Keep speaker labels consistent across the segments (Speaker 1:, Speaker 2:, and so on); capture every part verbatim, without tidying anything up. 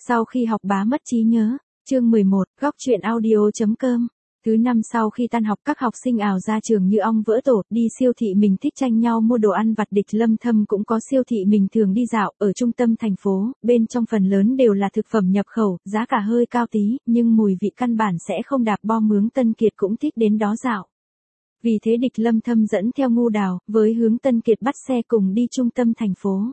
Speaker 1: Sau khi học bá mất trí nhớ, chương mười một, góc truyện audio.com. Thứ năm sau khi tan học các học sinh ào ra trường như ong vỡ tổ, đi siêu thị mình thích tranh nhau mua đồ ăn vặt. Địch Lâm Thâm cũng có siêu thị mình thường đi dạo, ở trung tâm thành phố, bên trong phần lớn đều là thực phẩm nhập khẩu, giá cả hơi cao tí, nhưng mùi vị căn bản sẽ không đạp bo. Hướng Tân Kiệt cũng thích đến đó dạo. Vì thế Địch Lâm Thâm dẫn theo Ngu Đào, với Hướng Tân Kiệt bắt xe cùng đi trung tâm thành phố.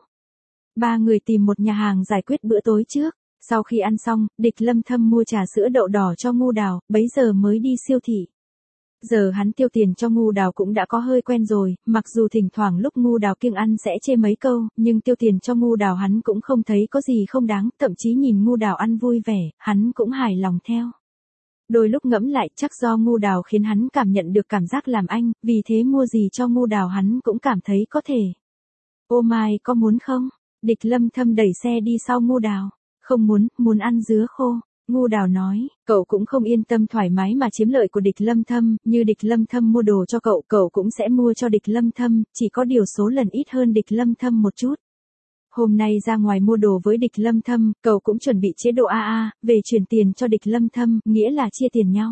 Speaker 1: Ba người tìm một nhà hàng giải quyết bữa tối trước. Sau khi ăn xong, Địch Lâm Thâm mua trà sữa đậu đỏ cho Ngu Đào, bấy giờ mới đi siêu thị. Giờ hắn tiêu tiền cho Ngu Đào cũng đã có hơi quen rồi, mặc dù thỉnh thoảng lúc Ngu Đào kiêng ăn sẽ chê mấy câu, nhưng tiêu tiền cho Ngu Đào hắn cũng không thấy có gì không đáng, thậm chí nhìn Ngu Đào ăn vui vẻ, hắn cũng hài lòng theo. Đôi lúc ngẫm lại chắc do Ngu Đào khiến hắn cảm nhận được cảm giác làm anh, vì thế mua gì cho Ngu Đào hắn cũng cảm thấy có thể. Ô Mai có muốn không? Địch Lâm Thâm đẩy xe đi sau Ngu Đào. Không muốn, muốn ăn dứa khô. Ngu Đào nói, cậu cũng không yên tâm thoải mái mà chiếm lợi của Địch Lâm Thâm, như Địch Lâm Thâm mua đồ cho cậu, cậu cũng sẽ mua cho Địch Lâm Thâm, chỉ có điều số lần ít hơn Địch Lâm Thâm một chút. Hôm nay ra ngoài mua đồ với Địch Lâm Thâm, cậu cũng chuẩn bị chế độ a a, về chuyển tiền cho Địch Lâm Thâm, nghĩa là chia tiền nhau.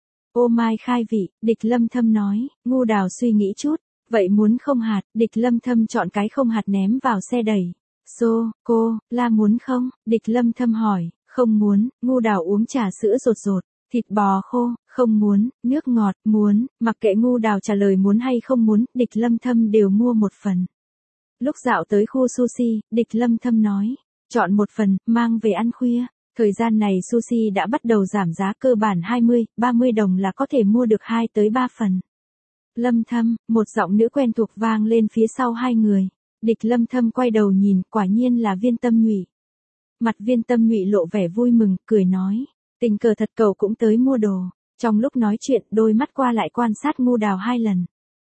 Speaker 1: Ô Mai khai vị, Địch Lâm Thâm nói. Ngu Đào suy nghĩ chút, vậy muốn không hạt? Địch Lâm Thâm chọn cái không hạt ném vào xe đẩy. Xô, cô, La muốn không? Địch Lâm Thâm hỏi. Không muốn. Ngu Đào uống trà sữa rột rột. Thịt bò khô, không muốn. Nước ngọt, muốn. Mặc kệ Ngu Đào trả lời muốn hay không muốn, Địch Lâm Thâm đều mua một phần. Lúc dạo tới khu sushi, Địch Lâm Thâm nói. Chọn một phần, mang về ăn khuya. Thời gian này sushi đã bắt đầu giảm giá, cơ bản hai mươi, ba mươi đồng là có thể mua được hai tới ba phần. Lâm Thâm, một giọng nữ quen thuộc vang lên phía sau hai người. Địch Lâm Thâm quay đầu nhìn, quả nhiên là Viên Tâm Nhụy. Mặt Viên Tâm Nhụy lộ vẻ vui mừng, cười nói, tình cờ thật cậu cũng tới mua đồ. Trong lúc nói chuyện, đôi mắt qua lại quan sát Ngu Đào hai lần.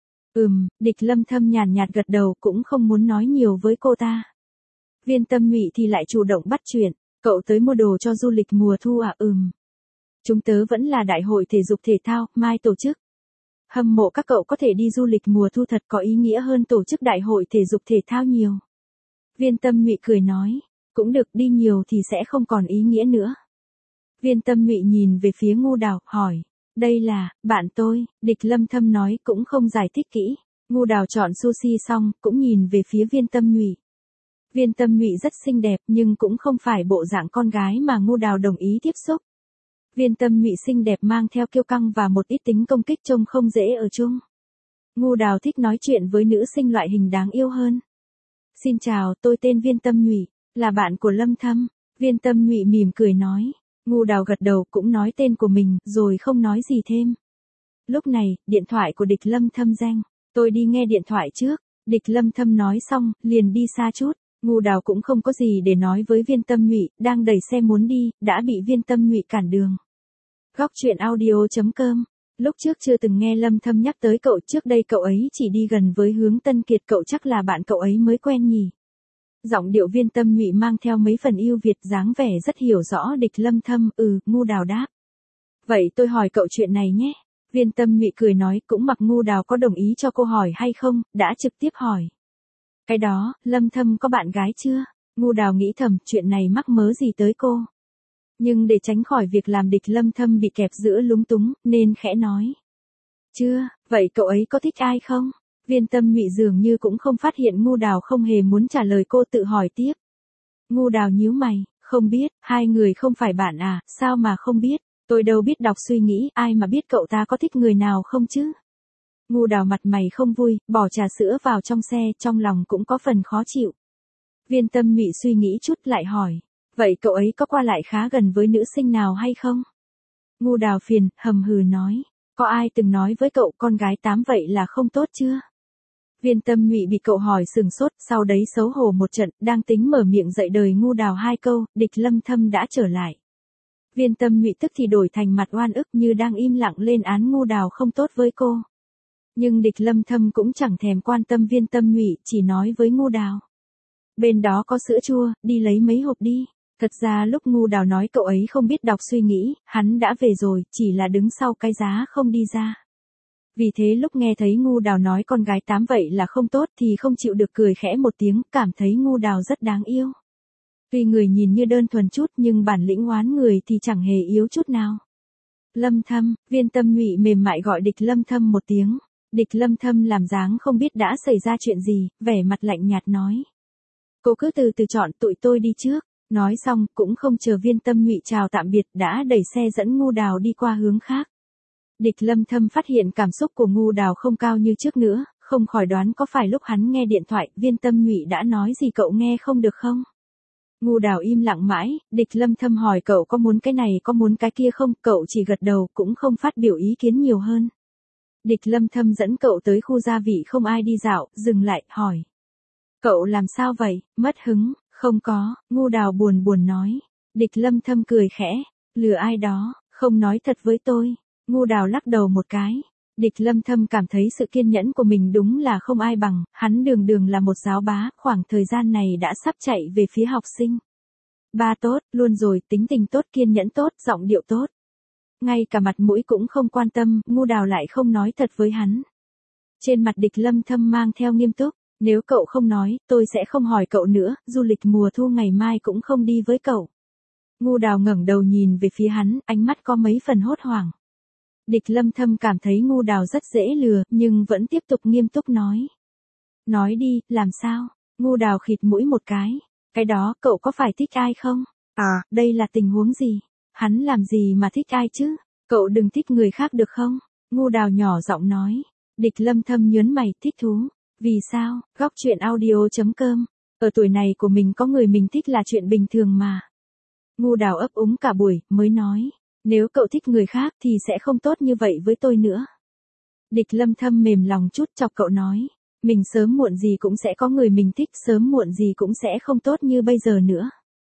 Speaker 1: Ừm, Địch Lâm Thâm nhàn nhạt gật đầu, cũng không muốn nói nhiều với cô ta. Viên Tâm Nhụy thì lại chủ động bắt chuyện, cậu tới mua đồ cho du lịch mùa thu à? Ừm. Chúng tớ vẫn là đại hội thể dục thể thao, mai tổ chức. Hâm mộ các cậu có thể đi du lịch mùa thu, thật có ý nghĩa hơn tổ chức đại hội thể dục thể thao nhiều. Viên Tâm Nhụy cười nói, cũng được, đi nhiều thì sẽ không còn ý nghĩa nữa. Viên Tâm Nhụy nhìn về phía Ngu Đào, hỏi, đây là, bạn tôi. Địch Lâm Thâm nói, cũng không giải thích kỹ. Ngu Đào chọn sushi xong, cũng nhìn về phía Viên Tâm Nhụy. Viên Tâm Nhụy rất xinh đẹp, nhưng cũng không phải bộ dạng con gái mà Ngu Đào đồng ý tiếp xúc. Viên Tâm Nhụy xinh đẹp mang theo kiêu căng và một ít tính công kích, trông không dễ ở chung. Ngu Đào thích nói chuyện với nữ sinh loại hình đáng yêu hơn. Xin chào, tôi tên Viên Tâm Nhụy, là bạn của Lâm Thâm. Viên Tâm Nhụy mỉm cười nói. Ngu Đào gật đầu, cũng nói tên của mình, rồi không nói gì thêm. Lúc này, điện thoại của Địch Lâm Thâm reng. Tôi đi nghe điện thoại trước. Địch Lâm Thâm nói xong, liền đi xa chút. Ngu Đào cũng không có gì để nói với Viên Tâm Nhụy, đang đẩy xe muốn đi, đã bị Viên Tâm Nhụy cản đường. Góc truyện audio.com. Lúc trước chưa từng nghe Lâm Thâm nhắc tới cậu, trước đây cậu ấy chỉ đi gần với Hướng Tân Kiệt, cậu chắc là bạn cậu ấy mới quen nhỉ. Giọng điệu Viên Tâm Nhụy mang theo mấy phần yêu Việt, dáng vẻ rất hiểu rõ Địch Lâm Thâm. Ừ, Ngu Đào đáp. Vậy tôi hỏi cậu chuyện này nhé. Viên Tâm Nhụy cười nói, cũng mặc Ngu Đào có đồng ý cho cô hỏi hay không, đã trực tiếp hỏi. Cái đó, Lâm Thâm có bạn gái chưa? Ngu Đào nghĩ thầm, chuyện này mắc mớ gì tới cô. Nhưng để tránh khỏi việc làm Địch Lâm Thâm bị kẹp giữa lúng túng, nên khẽ nói. Chưa, vậy cậu ấy có thích ai không? Viên Tâm Nhụy dường như cũng không phát hiện Ngu Đào không hề muốn trả lời, cô tự hỏi tiếp. Ngu Đào nhíu mày, không biết, hai người không phải bạn à, sao mà không biết, tôi đâu biết đọc suy nghĩ, ai mà biết cậu ta có thích người nào không chứ? Ngu Đào mặt mày không vui, bỏ trà sữa vào trong xe, trong lòng cũng có phần khó chịu. Viên Tâm Nhụy suy nghĩ chút lại hỏi. Vậy cậu ấy có qua lại khá gần với nữ sinh nào hay không? Ngu Đào phiền, hầm hừ nói. Có ai từng nói với cậu con gái tám vậy là không tốt chưa? Viên Tâm Nhụy bị cậu hỏi sừng sốt, sau đấy xấu hổ một trận, đang tính mở miệng dạy đời Ngu Đào hai câu, Địch Lâm Thâm đã trở lại. Viên Tâm Nhụy tức thì đổi thành mặt oan ức, như đang im lặng lên án Ngu Đào không tốt với cô. Nhưng Địch Lâm Thâm cũng chẳng thèm quan tâm Viên Tâm Nhụy, chỉ nói với Ngu Đào. Bên đó có sữa chua, đi lấy mấy hộp đi. Thật ra lúc Ngu Đào nói cậu ấy không biết đọc suy nghĩ, hắn đã về rồi, chỉ là đứng sau cái giá không đi ra. Vì thế lúc nghe thấy Ngu Đào nói con gái tám vậy là không tốt thì không chịu được cười khẽ một tiếng, cảm thấy Ngu Đào rất đáng yêu. Tuy người nhìn như đơn thuần chút nhưng bản lĩnh oán người thì chẳng hề yếu chút nào. Lâm Thâm, Viên Tâm Nhụy mềm mại gọi Địch Lâm Thâm một tiếng. Địch Lâm Thâm làm dáng không biết đã xảy ra chuyện gì, vẻ mặt lạnh nhạt nói. Cô cứ từ từ chọn, tụi tôi đi trước. Nói xong, cũng không chờ Viên Tâm Nhụy chào tạm biệt đã đẩy xe dẫn Ngu Đào đi qua hướng khác. Địch Lâm Thâm phát hiện cảm xúc của Ngu Đào không cao như trước nữa, không khỏi đoán có phải lúc hắn nghe điện thoại, Viên Tâm Nhụy đã nói gì cậu nghe không được không? Ngu Đào im lặng mãi, Địch Lâm Thâm hỏi cậu có muốn cái này có muốn cái kia không, cậu chỉ gật đầu cũng không phát biểu ý kiến nhiều hơn. Địch Lâm Thâm dẫn cậu tới khu gia vị không ai đi dạo, dừng lại, hỏi. Cậu làm sao vậy, mất hứng, không có, Ngu Đào buồn buồn nói. Địch Lâm Thâm cười khẽ, lừa ai đó, không nói thật với tôi. Ngu Đào lắc đầu một cái. Địch Lâm Thâm cảm thấy sự kiên nhẫn của mình đúng là không ai bằng, hắn đường đường là một giáo bá, khoảng thời gian này đã sắp chạy về phía học sinh. Ba tốt, luôn rồi, tính tình tốt, kiên nhẫn tốt, giọng điệu tốt. Ngay cả mặt mũi cũng không quan tâm, Ngu Đào lại không nói thật với hắn. Trên mặt Địch Lâm Thâm mang theo nghiêm túc, nếu cậu không nói, tôi sẽ không hỏi cậu nữa, du lịch mùa thu ngày mai cũng không đi với cậu. Ngu Đào ngẩng đầu nhìn về phía hắn, ánh mắt có mấy phần hốt hoảng. Địch Lâm Thâm cảm thấy Ngu Đào rất dễ lừa, nhưng vẫn tiếp tục nghiêm túc nói. Nói đi, làm sao? Ngu Đào khịt mũi một cái. Cái đó, cậu có phải thích ai không? À, đây là tình huống gì? Hắn làm gì mà thích ai chứ? Cậu đừng thích người khác được không? Ngu Đào nhỏ giọng nói. Địch Lâm Thâm nhớn mày, thích thú. Vì sao? Góc chuyện audio chấm com. Ở tuổi này của mình có người mình thích là chuyện bình thường mà. Ngu Đào ấp úng cả buổi, mới nói. Nếu cậu thích người khác thì sẽ không tốt như vậy với tôi nữa. Địch Lâm Thâm mềm lòng chút chọc cậu nói. Mình sớm muộn gì cũng sẽ có người mình thích, sớm muộn gì cũng sẽ không tốt như bây giờ nữa.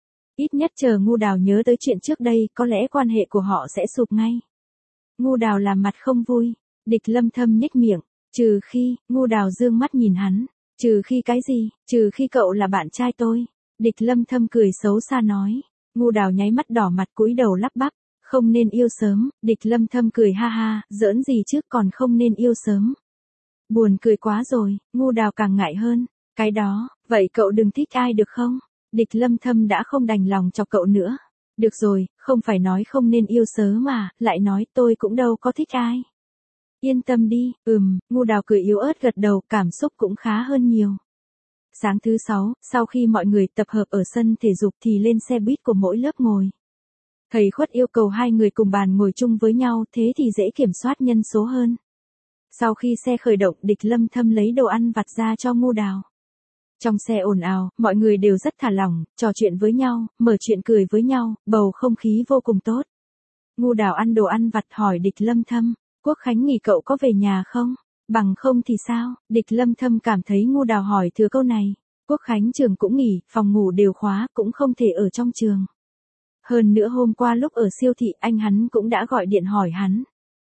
Speaker 1: Ít nhất chờ Ngu Đào nhớ tới chuyện trước đây, có lẽ quan hệ của họ sẽ sụp ngay. Ngu Đào làm mặt không vui. Địch Lâm Thâm nhếch miệng. Trừ khi, Ngu Đào dương mắt nhìn hắn. Trừ khi cái gì? Trừ khi cậu là bạn trai tôi. Địch Lâm Thâm cười xấu xa nói. Ngu Đào nháy mắt đỏ mặt cúi đầu lắp bắp. Không nên yêu sớm, Địch Lâm Thâm cười ha ha, giỡn gì chứ còn không nên yêu sớm. Buồn cười quá rồi, Ngu Đào càng ngại hơn. Cái đó, vậy cậu đừng thích ai được không? Địch Lâm Thâm đã không đành lòng chọc cậu nữa. Được rồi, không phải nói không nên yêu sớm mà, lại nói tôi cũng đâu có thích ai. Yên tâm đi, ừm, Ngu Đào cười yếu ớt gật đầu, cảm xúc cũng khá hơn nhiều. Sáng thứ sáu, sau khi mọi người tập hợp ở sân thể dục thì lên xe buýt của mỗi lớp ngồi. Thầy Khuất yêu cầu hai người cùng bàn ngồi chung với nhau, thế thì dễ kiểm soát nhân số hơn. Sau khi xe khởi động, Địch Lâm Thâm lấy đồ ăn vặt ra cho Ngu Đào. Trong xe ồn ào, mọi người đều rất thả lỏng, trò chuyện với nhau, mở chuyện cười với nhau, bầu không khí vô cùng tốt. Ngu Đào ăn đồ ăn vặt hỏi Địch Lâm Thâm, Quốc Khánh nghỉ cậu có về nhà không? Bằng không thì sao? Địch Lâm Thâm cảm thấy Ngu Đào hỏi thừa câu này. Quốc Khánh trường cũng nghỉ, phòng ngủ đều khóa, cũng không thể ở trong trường. Hơn nữa hôm qua lúc ở siêu thị anh hắn cũng đã gọi điện hỏi hắn.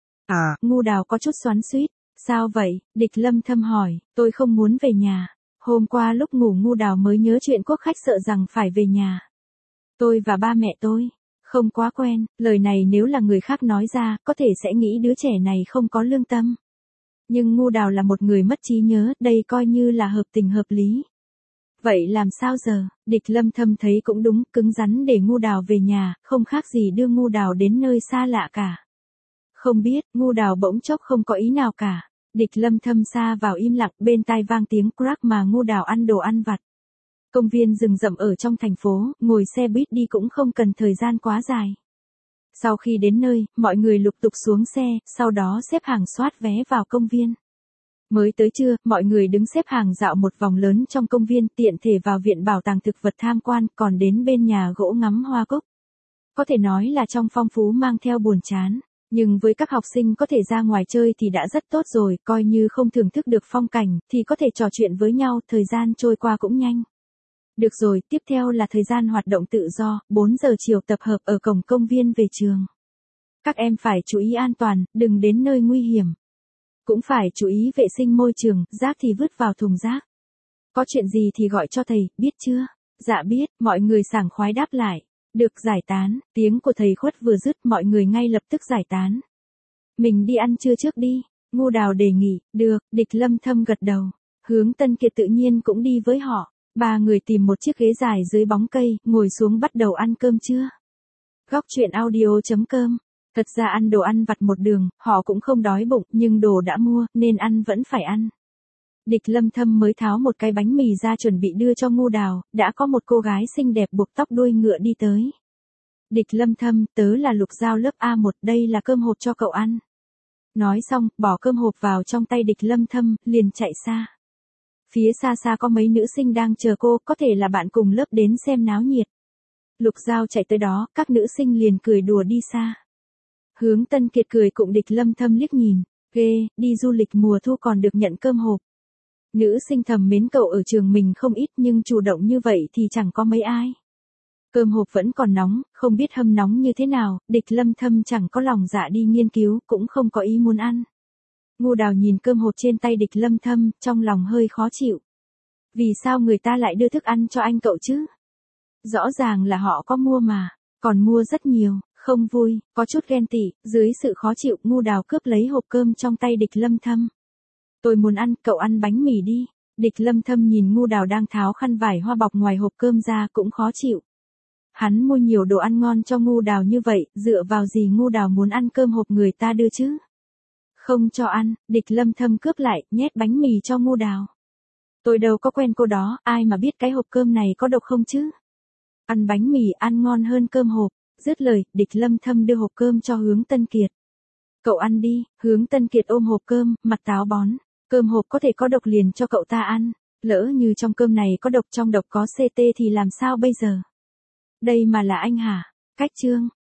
Speaker 1: À, Ngu Đào có chút xoắn xuýt. Sao vậy? Địch Lâm Thâm hỏi, tôi không muốn về nhà. Hôm qua lúc ngủ Ngu Đào mới nhớ chuyện Quốc Khách sợ rằng phải về nhà. Tôi và ba mẹ tôi không quá quen, lời này nếu là người khác nói ra, có thể sẽ nghĩ đứa trẻ này không có lương tâm. Nhưng Ngu Đào là một người mất trí nhớ, đây coi như là hợp tình hợp lý. Vậy làm sao giờ? Địch Lâm Thâm thấy cũng đúng, cứng rắn để Ngu Đào về nhà, không khác gì đưa Ngu Đào đến nơi xa lạ cả. Không biết, Ngu Đào bỗng chốc không có ý nào cả. Địch Lâm Thâm xa vào im lặng, bên tai vang tiếng crack mà Ngu Đào ăn đồ ăn vặt. Công viên rừng rậm ở trong thành phố, ngồi xe buýt đi cũng không cần thời gian quá dài. Sau khi đến nơi, mọi người lục tục xuống xe, sau đó xếp hàng soát vé vào công viên. Mới tới trưa, mọi người đứng xếp hàng dạo một vòng lớn trong công viên, tiện thể vào viện bảo tàng thực vật tham quan, còn đến bên nhà gỗ ngắm hoa cúc. Có thể nói là trong phong phú mang theo buồn chán. Nhưng với các học sinh có thể ra ngoài chơi thì đã rất tốt rồi, coi như không thưởng thức được phong cảnh, thì có thể trò chuyện với nhau, thời gian trôi qua cũng nhanh. Được rồi, tiếp theo là thời gian hoạt động tự do, bốn giờ chiều tập hợp ở cổng công viên về trường. Các em phải chú ý an toàn, đừng đến nơi nguy hiểm. Cũng phải chú ý vệ sinh môi trường, rác thì vứt vào thùng rác. Có chuyện gì thì gọi cho thầy, biết chưa? Dạ biết, mọi người sảng khoái đáp lại. Được giải tán, tiếng của thầy Khuất vừa dứt mọi người ngay lập tức giải tán. Mình đi ăn trưa trước đi, Ngu Đào đề nghị, được, Địch Lâm Thâm gật đầu. Hướng Tân Kiệt tự nhiên cũng đi với họ. Ba người tìm một chiếc ghế dài dưới bóng cây, ngồi xuống bắt đầu ăn cơm trưa. Góc truyện audio chấm com. Thật ra ăn đồ ăn vặt một đường, họ cũng không đói bụng, nhưng đồ đã mua, nên ăn vẫn phải ăn. Địch Lâm Thâm mới tháo một cái bánh mì ra chuẩn bị đưa cho Ngô Đào, đã có một cô gái xinh đẹp buộc tóc đuôi ngựa đi tới. Địch Lâm Thâm, tớ là Lục Giao lớp A một, đây là cơm hộp cho cậu ăn. Nói xong, bỏ cơm hộp vào trong tay Địch Lâm Thâm, liền chạy xa. Phía xa xa có mấy nữ sinh đang chờ cô, có thể là bạn cùng lớp đến xem náo nhiệt. Lục Giao chạy tới đó, các nữ sinh liền cười đùa đi xa. Hướng Tân Kiệt cười cùng Địch Lâm Thâm liếc nhìn, ghê, đi du lịch mùa thu còn được nhận cơm hộp. Nữ sinh thầm mến cậu ở trường mình không ít nhưng chủ động như vậy thì chẳng có mấy ai. Cơm hộp vẫn còn nóng, không biết hâm nóng như thế nào, Địch Lâm Thâm chẳng có lòng dạ đi nghiên cứu, cũng không có ý muốn ăn. Ngô Đào nhìn cơm hộp trên tay Địch Lâm Thâm, trong lòng hơi khó chịu. Vì sao người ta lại đưa thức ăn cho anh cậu chứ? Rõ ràng là họ có mua mà, còn mua rất nhiều, không vui, có chút ghen tị, dưới sự khó chịu, Ngô Đào cướp lấy hộp cơm trong tay Địch Lâm Thâm. Tôi muốn ăn, cậu ăn bánh mì đi. Địch Lâm Thâm nhìn Ngô Đào đang tháo khăn vải hoa bọc ngoài hộp cơm ra cũng khó chịu. Hắn mua nhiều đồ ăn ngon cho Ngô Đào như vậy, dựa vào gì Ngô Đào muốn ăn cơm hộp người ta đưa chứ? Không cho ăn, Địch Lâm Thâm cướp lại, nhét bánh mì cho Ngô Đào. Tôi đâu có quen cô đó, ai mà biết cái hộp cơm này có độc không chứ? Ăn bánh mì ăn ngon hơn cơm hộp. Dứt lời, Địch Lâm Thâm đưa hộp cơm cho Hướng Tân Kiệt. Cậu ăn đi, Hướng Tân Kiệt ôm hộp cơm, mặt táo bón. Cơm hộp có thể có độc liền cho cậu ta ăn. Lỡ như trong cơm này có độc, trong độc có xê tê thì làm sao bây giờ? Đây mà là anh hả? Cách chương.